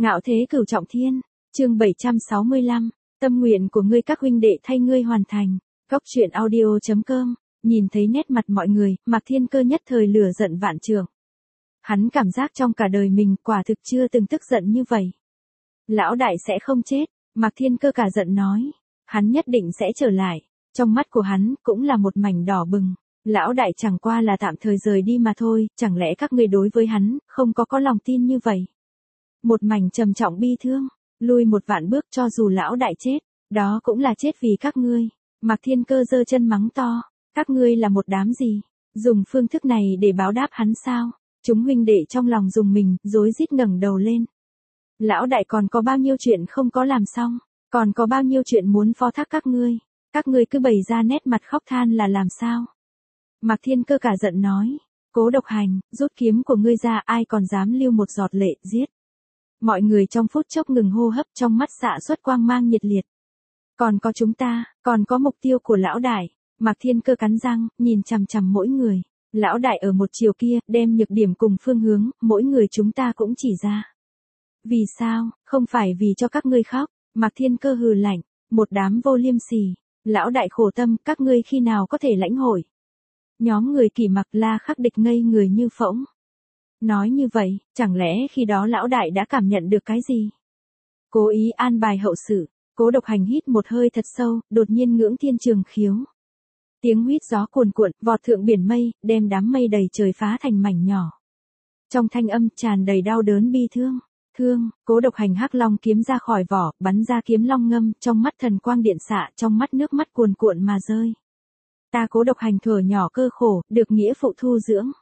Ngạo thế cửu trọng thiên, chương 765, tâm nguyện của ngươi các huynh đệ thay ngươi hoàn thành. Góc truyện audio.com, nhìn thấy nét mặt mọi người, Mạc Thiên Cơ nhất thời lửa giận vạn trượng. Hắn cảm giác trong cả đời mình quả thực chưa từng tức giận như vậy. Lão đại sẽ không chết, Mạc Thiên Cơ cả giận nói. Hắn nhất định sẽ trở lại, trong mắt của hắn cũng là một mảnh đỏ bừng. Lão đại chẳng qua là tạm thời rời đi mà thôi, chẳng lẽ các ngươi đối với hắn không có lòng tin như vậy? Một mảnh trầm trọng bi thương, lui một vạn bước cho dù lão đại chết, đó cũng là chết vì các ngươi. Mạc Thiên Cơ giơ chân mắng to, các ngươi là một đám gì? Dùng phương thức này để báo đáp hắn sao? Chúng huynh đệ trong lòng dùng mình, rối rít ngẩng đầu lên. Lão đại còn có bao nhiêu chuyện không có làm xong, còn có bao nhiêu chuyện muốn phó thác các ngươi cứ bày ra nét mặt khóc than là làm sao? Mạc Thiên Cơ cả giận nói, Cố Độc Hành, rút kiếm của ngươi ra, ai còn dám lưu một giọt lệ, giết. Mọi người trong phút chốc ngừng hô hấp, trong mắt xạ xuất quang mang nhiệt liệt. Còn có chúng ta, còn có mục tiêu của lão đại. Mạc Thiên Cơ cắn răng, nhìn chằm chằm mỗi người. Lão đại ở một chiều kia, đem nhược điểm cùng phương hướng, mỗi người chúng ta cũng chỉ ra. Vì sao, không phải vì cho các ngươi khóc. Mạc Thiên Cơ hừ lạnh, một đám vô liêm sỉ. Lão đại khổ tâm, các ngươi khi nào có thể lãnh hội. Nhóm người Kỷ Mặc La Khắc Địch ngây người như phỗng. Nói như vậy, chẳng lẽ khi đó lão đại đã cảm nhận được cái gì? Cố ý an bài hậu sự, Cố Độc Hành hít một hơi thật sâu, đột nhiên ngưỡng thiên trường khiếu. Tiếng huýt gió cuồn cuộn, vọt thượng biển mây, đem đám mây đầy trời phá thành mảnh nhỏ. Trong thanh âm tràn đầy đau đớn bi thương. Cố Độc Hành hắc long kiếm ra khỏi vỏ, bắn ra kiếm long ngâm, trong mắt thần quang điện xạ, trong mắt nước mắt cuồn cuộn mà rơi. Ta Cố Độc Hành thuở nhỏ cơ khổ, được nghĩa phụ thu dưỡng.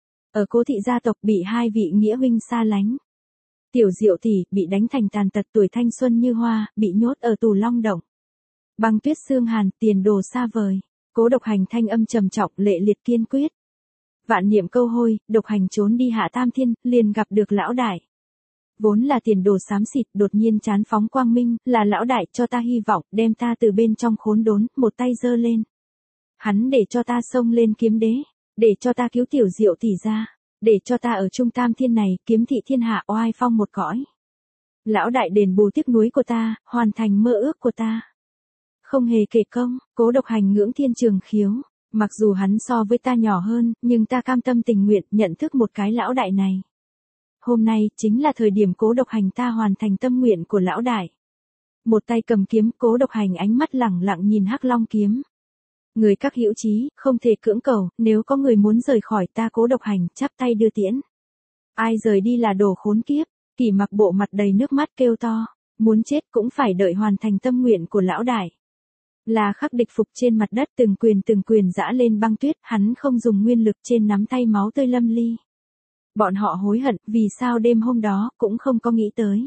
Ở Cố thị gia tộc bị hai vị nghĩa huynh xa lánh. Tiểu Diệu tỷ bị đánh thành tàn tật, tuổi thanh xuân như hoa, bị nhốt ở tù Long Động. Băng tuyết xương hàn, tiền đồ xa vời. Cố Độc Hành thanh âm trầm trọng, lệ liệt kiên quyết. Vạn niệm câu hôi, Độc Hành trốn đi hạ tam thiên, liền gặp được lão đại. Vốn là tiền đồ xám xịt, đột nhiên chán phóng quang minh, là lão đại cho ta hy vọng, đem ta từ bên trong khốn đốn, một tay giơ lên. Hắn để cho ta xông lên kiếm đế, để cho ta cứu Tiểu Diệu tỷ ra, để cho ta ở trung tam thiên này kiếm thị thiên hạ oai phong một cõi. Lão đại đền bù tiếc nuối của ta, hoàn thành mơ ước của ta. Không hề kể công, Cố Độc Hành ngưỡng thiên trường khiếu, mặc dù hắn so với ta nhỏ hơn, nhưng ta cam tâm tình nguyện nhận thức một cái lão đại này. Hôm nay chính là thời điểm Cố Độc Hành ta hoàn thành tâm nguyện của lão đại. Một tay cầm kiếm, Cố Độc Hành ánh mắt lẳng lặng nhìn hắc long kiếm. Người các hữu chí, không thể cưỡng cầu, nếu có người muốn rời khỏi ta Cố Độc Hành, chắp tay đưa tiễn. Ai rời đi là đồ khốn kiếp. Kỷ Mặc bộ mặt đầy nước mắt kêu to, muốn chết cũng phải đợi hoàn thành tâm nguyện của lão đại. La Khắc Địch phục trên mặt đất, từng quyền giã lên băng tuyết, hắn không dùng nguyên lực, trên nắm tay máu tươi lâm ly. Bọn họ hối hận, vì sao đêm hôm đó, cũng không có nghĩ tới.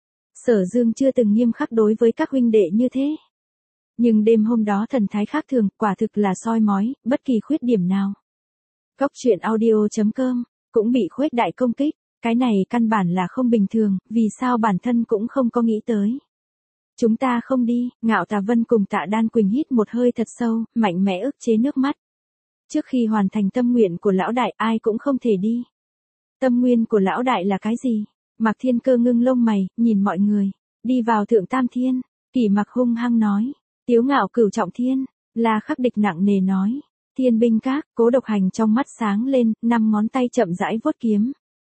Sở Dương chưa từng nghiêm khắc đối với các huynh đệ như thế. Nhưng đêm hôm đó thần thái khác thường, quả thực là soi mói, bất kỳ khuyết điểm nào. Góc truyện audio.com, cũng bị khuếch đại công kích, cái này căn bản là không bình thường, vì sao bản thân cũng không có nghĩ tới. Chúng ta không đi, Ngạo Tà Vân cùng Tạ Đan Quỳnh hít một hơi thật sâu, mạnh mẽ ức chế nước mắt. Trước khi hoàn thành tâm nguyện của lão đại, ai cũng không thể đi. Tâm nguyên của lão đại là cái gì? Mạc Thiên Cơ ngưng lông mày, nhìn mọi người, đi vào thượng tam thiên. Kỷ Mặc hung hăng nói, Tiếu Ngạo cửu trọng thiên. La Khắc Địch nặng nề nói, Thiên binh các. Cố Độc Hành trong mắt sáng lên, 5 ngón tay chậm rãi vuốt kiếm.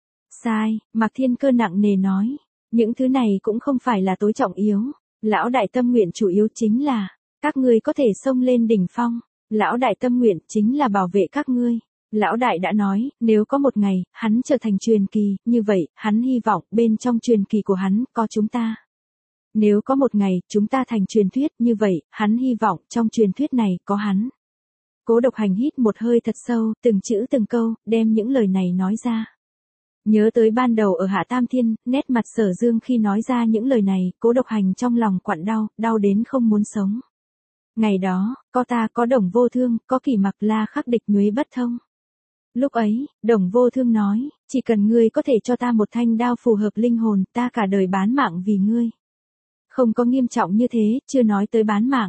Sai, Mạc Thiên Cơ nặng nề nói, những thứ này cũng không phải là tối trọng yếu. Lão đại tâm nguyện chủ yếu chính là, các ngươi có thể xông lên đỉnh phong. Lão đại tâm nguyện chính là bảo vệ các ngươi. Lão đại đã nói, nếu có một ngày, hắn trở thành truyền kỳ, như vậy, hắn hy vọng, bên trong truyền kỳ của hắn, có chúng ta. Nếu có một ngày, chúng ta thành truyền thuyết, như vậy, hắn hy vọng, trong truyền thuyết này, có hắn. Cố Độc Hành hít một hơi thật sâu, từng chữ từng câu, đem những lời này nói ra. Nhớ tới ban đầu ở Hạ Tam Thiên, nét mặt Sở Dương khi nói ra những lời này, Cố Độc Hành trong lòng quặn đau, đau đến không muốn sống. Ngày đó, có ta, có Đồng Vô Thương, có Kỷ Mặc, La Khắc Địch, Nhuế Bất Thông. Lúc ấy, Đồng Vô Thương nói, chỉ cần ngươi có thể cho ta một thanh đao phù hợp linh hồn, ta cả đời bán mạng vì ngươi. Không có nghiêm trọng như thế, chưa nói tới bán mạng.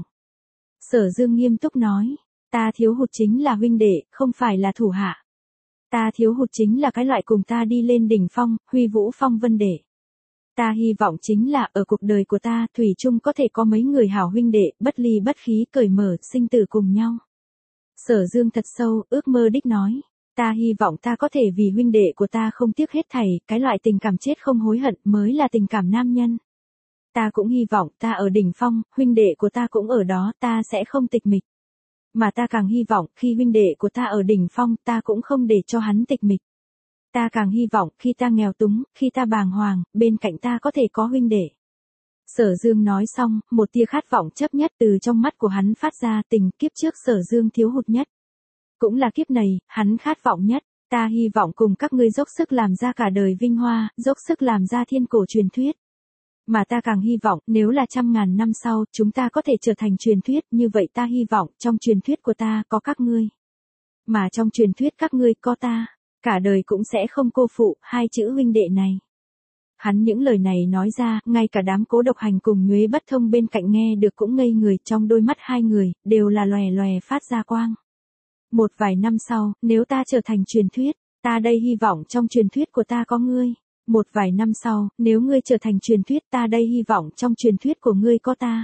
Sở Dương nghiêm túc nói, ta thiếu hụt chính là huynh đệ, không phải là thủ hạ. Ta thiếu hụt chính là cái loại cùng ta đi lên đỉnh phong, huy vũ phong vân đệ. Ta hy vọng chính là ở cuộc đời của ta thủy chung có thể có mấy người hảo huynh đệ, bất ly bất khí, cởi mở, sinh tử cùng nhau. Sở Dương thật sâu, ước mơ đích nói. Ta hy vọng ta có thể vì huynh đệ của ta không tiếc hết thảy, cái loại tình cảm chết không hối hận mới là tình cảm nam nhân. Ta cũng hy vọng ta ở đỉnh phong, huynh đệ của ta cũng ở đó, ta sẽ không tịch mịch. Mà ta càng hy vọng khi huynh đệ của ta ở đỉnh phong, ta cũng không để cho hắn tịch mịch. Ta càng hy vọng khi ta nghèo túng, khi ta bàng hoàng, bên cạnh ta có thể có huynh đệ. Sở Dương nói xong, một tia khát vọng chấp nhất từ trong mắt của hắn phát ra, tình kiếp trước Sở Dương thiếu hụt nhất. Cũng là kiếp này, hắn khát vọng nhất. Ta hy vọng cùng các ngươi dốc sức làm ra cả đời vinh hoa, dốc sức làm ra thiên cổ truyền thuyết. Mà ta càng hy vọng, nếu là 100.000 năm sau, chúng ta có thể trở thành truyền thuyết, như vậy ta hy vọng, trong truyền thuyết của ta có các ngươi. Mà trong truyền thuyết các ngươi có ta, cả đời cũng sẽ không cô phụ, hai chữ huynh đệ này. Hắn những lời này nói ra, ngay cả đám Cố Độc Hành cùng Nhuế Bất Thông bên cạnh nghe được cũng ngây người, trong đôi mắt hai người, đều là lòe lòe phát ra quang. Một vài năm sau, nếu ta trở thành truyền thuyết, ta đây hy vọng trong truyền thuyết của ta có ngươi. Một vài năm sau, nếu ngươi trở thành truyền thuyết, ta đây hy vọng trong truyền thuyết của ngươi có ta.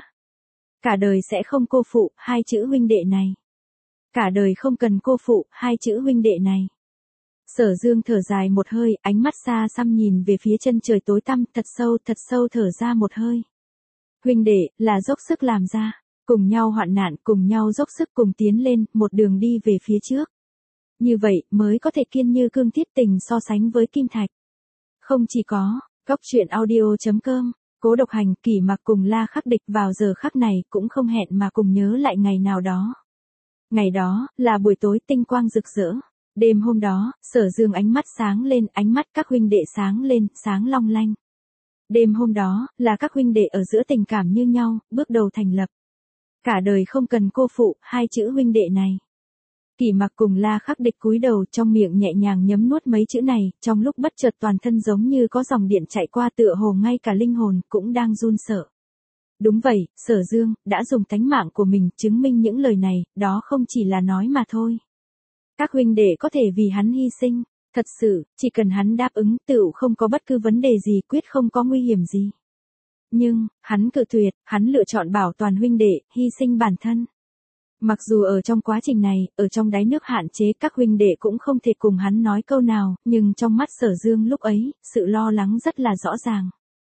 Cả đời sẽ không cô phụ, hai chữ huynh đệ này. Cả đời không cần cô phụ, hai chữ huynh đệ này. Sở Dương thở dài một hơi, ánh mắt xa xăm nhìn về phía chân trời tối tăm, thật sâu thở ra một hơi. Huynh đệ, là dốc sức làm ra, cùng nhau hoạn nạn, cùng nhau dốc sức cùng tiến lên, một đường đi về phía trước. Như vậy, mới có thể kiên như cương thiết tình so sánh với kim thạch. Không chỉ có, Góc Truyện Audio.com, Cố Độc Hành, Kỷ Mặc cùng La Khắc Địch vào giờ khắc này cũng không hẹn mà cùng nhớ lại ngày nào đó. Ngày đó, là buổi tối tinh quang rực rỡ. Đêm hôm đó, Sở Dương ánh mắt sáng lên, ánh mắt các huynh đệ sáng lên, sáng long lanh. Đêm hôm đó, là các huynh đệ ở giữa tình cảm như nhau, bước đầu thành lập. Cả đời không cần cô phụ, hai chữ huynh đệ này. Kỷ Mặc cùng La Khắc Địch cúi đầu, trong miệng nhẹ nhàng nhấm nuốt mấy chữ này, trong lúc bất chợt toàn thân giống như có dòng điện chạy qua, tựa hồ ngay cả linh hồn cũng đang run sợ. Đúng vậy, Sở Dương đã dùng tánh mạng của mình chứng minh những lời này, đó không chỉ là nói mà thôi. Các huynh đệ có thể vì hắn hy sinh, thật sự, chỉ cần hắn đáp ứng, tựu không có bất cứ vấn đề gì, quyết không có nguy hiểm gì. Nhưng, hắn cự tuyệt, hắn lựa chọn bảo toàn huynh đệ, hy sinh bản thân. Mặc dù ở trong quá trình này, ở trong đáy nước hạn chế, các huynh đệ cũng không thể cùng hắn nói câu nào, nhưng trong mắt Sở Dương lúc ấy, sự lo lắng rất là rõ ràng.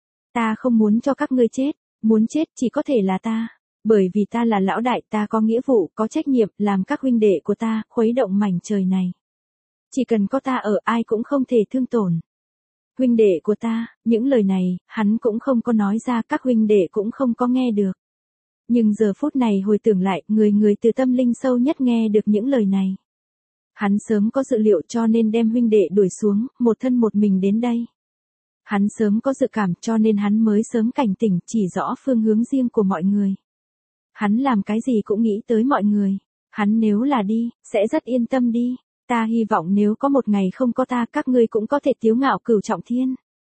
Ta không muốn cho các ngươi chết, muốn chết chỉ có thể là ta. Bởi vì ta là lão đại, ta có nghĩa vụ, có trách nhiệm, làm các huynh đệ của ta, khuấy động mảnh trời này. Chỉ cần có ta ở, ai cũng không thể thương tổn. Huynh đệ của ta, những lời này, hắn cũng không có nói ra, các huynh đệ cũng không có nghe được. Nhưng giờ phút này hồi tưởng lại, người từ tâm linh sâu nhất nghe được những lời này. Hắn sớm có dự liệu cho nên đem huynh đệ đuổi xuống, một thân một mình đến đây. Hắn sớm có dự cảm cho nên hắn mới sớm cảnh tỉnh, chỉ rõ phương hướng riêng của mọi người. Hắn làm cái gì cũng nghĩ tới mọi người. Hắn nếu là đi, sẽ rất yên tâm đi. Ta hy vọng nếu có một ngày không có ta, các ngươi cũng có thể tiếu ngạo cửu trọng thiên.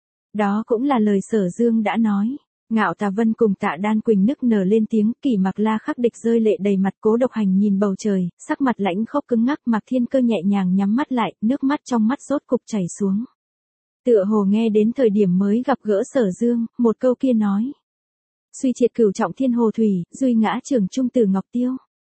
Đó cũng là lời Sở Dương đã nói. Ngạo Tà Vân cùng Tạ Đan Quỳnh nức nở lên tiếng, Kỷ Mặc La Khắc Địch rơi lệ đầy mặt, Cố Độc Hành nhìn bầu trời, sắc mặt lãnh khốc cứng ngắc, Mạc Thiên Cơ nhẹ nhàng nhắm mắt lại, nước mắt trong mắt rốt cục chảy xuống. Tựa hồ nghe đến thời điểm mới gặp gỡ Sở Dương, một câu kia nói. Suy triệt cửu trọng thiên hồ thủy, duy ngã trưởng trung tử Ngọc Tiêu.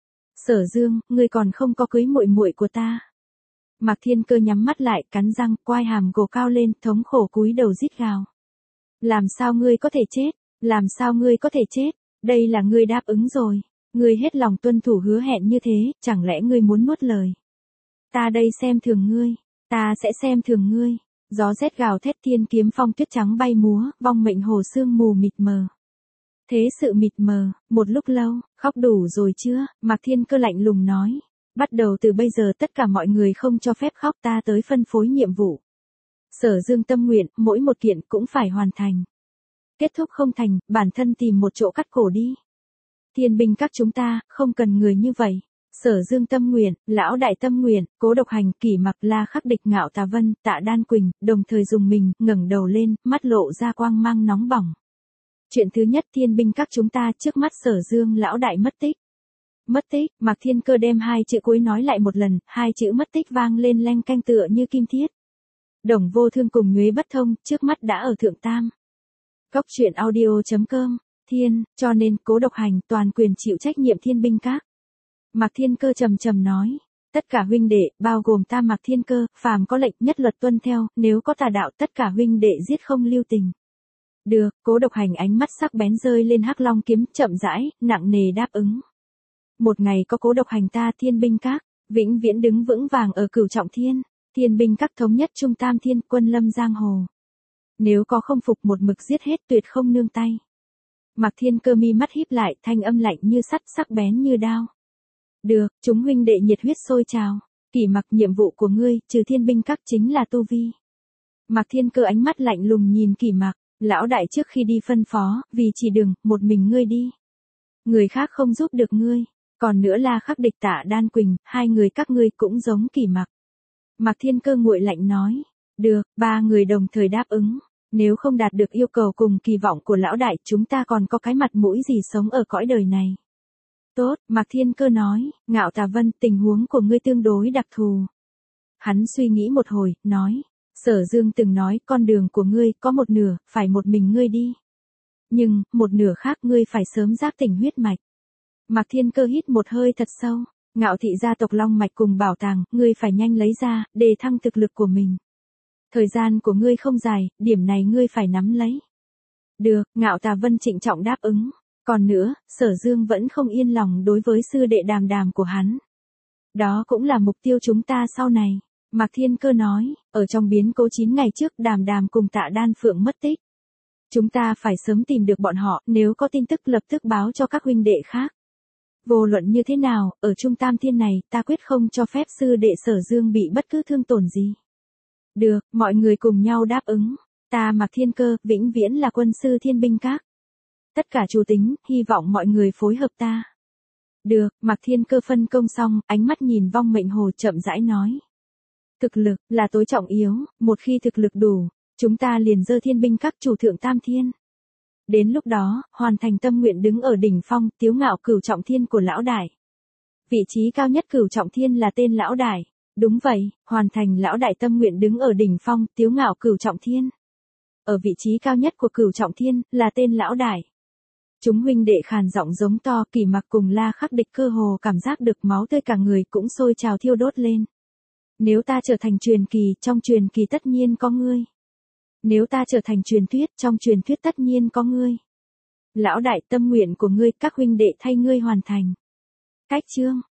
Sở Dương, ngươi còn không có cưới muội muội của ta. Mạc Thiên Cơ nhắm mắt lại, cắn răng, quai hàm gồ cao lên, thống khổ cúi đầu rít gào. Làm sao ngươi có thể chết? Làm sao ngươi có thể chết? Đây là ngươi đáp ứng rồi. Ngươi hết lòng tuân thủ hứa hẹn như thế, chẳng lẽ ngươi muốn nuốt lời? Ta đây xem thường ngươi. Ta sẽ xem thường ngươi. Gió rét gào thét, thiên kiếm phong tuyết trắng bay múa, vong mệnh hồ sương mù mịt mờ. Thế sự mịt mờ, một lúc lâu, khóc đủ rồi chưa? Mạc Thiên Cơ lạnh lùng nói. Bắt đầu từ bây giờ tất cả mọi người không cho phép khóc, ta tới phân phối nhiệm vụ. Sở Dương tâm nguyện, mỗi một kiện cũng phải hoàn thành. Kết thúc không thành, bản thân tìm một chỗ cắt cổ đi. Thiên binh các chúng ta, không cần người như vậy. Sở Dương tâm nguyện, lão đại tâm nguyện, Cố Độc Hành, Kỷ Mặc, La Khắc Địch, Ngạo Tà Vân, Tạ Đan Quỳnh, đồng thời dùng mình, ngẩng đầu lên, mắt lộ ra quang mang nóng bỏng. Chuyện thứ nhất, thiên binh các chúng ta, trước mắt Sở Dương lão đại mất tích. Mất tích, Mạc Thiên Cơ đem hai chữ cuối nói lại một lần, hai chữ mất tích vang lên leng canh tựa như kim thiết. Đồng Vô Thương cùng Nhuế Bất Thông, trước mắt đã ở Thượng Tam. Cốc truyện audio.com, Thiên, cho nên Cố Độc Hành toàn quyền chịu trách nhiệm Thiên binh các. Mạc Thiên Cơ trầm trầm nói, tất cả huynh đệ, bao gồm ta Mạc Thiên Cơ, phàm có lệnh nhất luật tuân theo, nếu có tà đạo tất cả huynh đệ giết không lưu tình. Được, Cố Độc Hành ánh mắt sắc bén rơi lên hắc long kiếm, chậm rãi, nặng nề đáp ứng. Một ngày có Cố Độc Hành ta Thiên binh các, vĩnh viễn đứng vững vàng ở Cửu Trọng Thiên, Thiên binh các thống nhất trung tam thiên, quân lâm giang hồ. Nếu có không phục một mực giết hết, tuyệt không nương tay. Mạc Thiên Cơ mi mắt híp lại, thanh âm lạnh như sắt, sắc bén như đao. Được, chúng huynh đệ nhiệt huyết sôi trào. Kỷ Mặc, nhiệm vụ của ngươi, trừ Thiên binh các chính là tu vi. Mạc Thiên Cơ ánh mắt lạnh lùng nhìn Kỷ Mặc, lão đại trước khi đi phân phó, vì chỉ đường, một mình ngươi đi. Người khác không giúp được ngươi. Còn nữa là Khắc Địch Tạ Đan Quỳnh, hai người các ngươi cũng giống Kỷ Mặc. Mạc Thiên Cơ nguội lạnh nói, được, ba người đồng thời đáp ứng. Nếu không đạt được yêu cầu cùng kỳ vọng của lão đại, chúng ta còn có cái mặt mũi gì sống ở cõi đời này. Tốt, Mạc Thiên Cơ nói, Ngạo Tà Vân, tình huống của ngươi tương đối đặc thù. Hắn suy nghĩ một hồi, nói, Sở Dương từng nói, con đường của ngươi có một nửa, phải một mình ngươi đi. Nhưng, một nửa khác ngươi phải sớm giác tỉnh huyết mạch. Mạc Thiên Cơ hít một hơi thật sâu, Ngạo thị gia tộc long mạch cùng bảo tàng, ngươi phải nhanh lấy ra, để thăng thực lực của mình. Thời gian của ngươi không dài, điểm này ngươi phải nắm lấy. Được, Ngạo Tà Vân trịnh trọng đáp ứng. Còn nữa, Sở Dương vẫn không yên lòng đối với sư đệ Đàm Đàm của hắn. Đó cũng là mục tiêu chúng ta sau này. Mạc Thiên Cơ nói, ở trong biến cố 9 ngày trước Đàm Đàm cùng Tạ Đan Phượng mất tích. Chúng ta phải sớm tìm được bọn họ, nếu có tin tức lập tức báo cho các huynh đệ khác. Vô luận như thế nào, ở Trung Tam Thiên này, ta quyết không cho phép sư đệ Sở Dương bị bất cứ thương tổn gì. Được, mọi người cùng nhau đáp ứng. Ta Mạc Thiên Cơ, vĩnh viễn là quân sư Thiên binh các. Tất cả chủ tính, hy vọng mọi người phối hợp ta. Được, Mạc Thiên Cơ phân công xong, ánh mắt nhìn Vong Mệnh Hồ chậm rãi nói. Thực lực, là tối trọng yếu, một khi thực lực đủ, chúng ta liền dơ Thiên binh các chủ thượng Tam Thiên. Đến lúc đó, hoàn thành tâm nguyện đứng ở đỉnh phong, tiếu ngạo Cửu Trọng Thiên của lão đại. Vị trí cao nhất Cửu Trọng Thiên là tên lão đại. Đúng vậy, hoàn thành lão đại tâm nguyện đứng ở đỉnh phong, tiếu ngạo Cửu Trọng Thiên. Ở vị trí cao nhất của Cửu Trọng Thiên, là tên lão đại. Chúng huynh đệ khàn giọng giống to, Kỷ Mặc cùng La Khắc Địch cơ hồ cảm giác được máu tươi cả người cũng sôi trào thiêu đốt lên. Nếu ta trở thành truyền kỳ, trong truyền kỳ tất nhiên có ngươi. Nếu ta trở thành truyền thuyết, trong truyền thuyết tất nhiên có ngươi. Lão đại, tâm nguyện của ngươi, các huynh đệ thay ngươi hoàn thành. Cách chương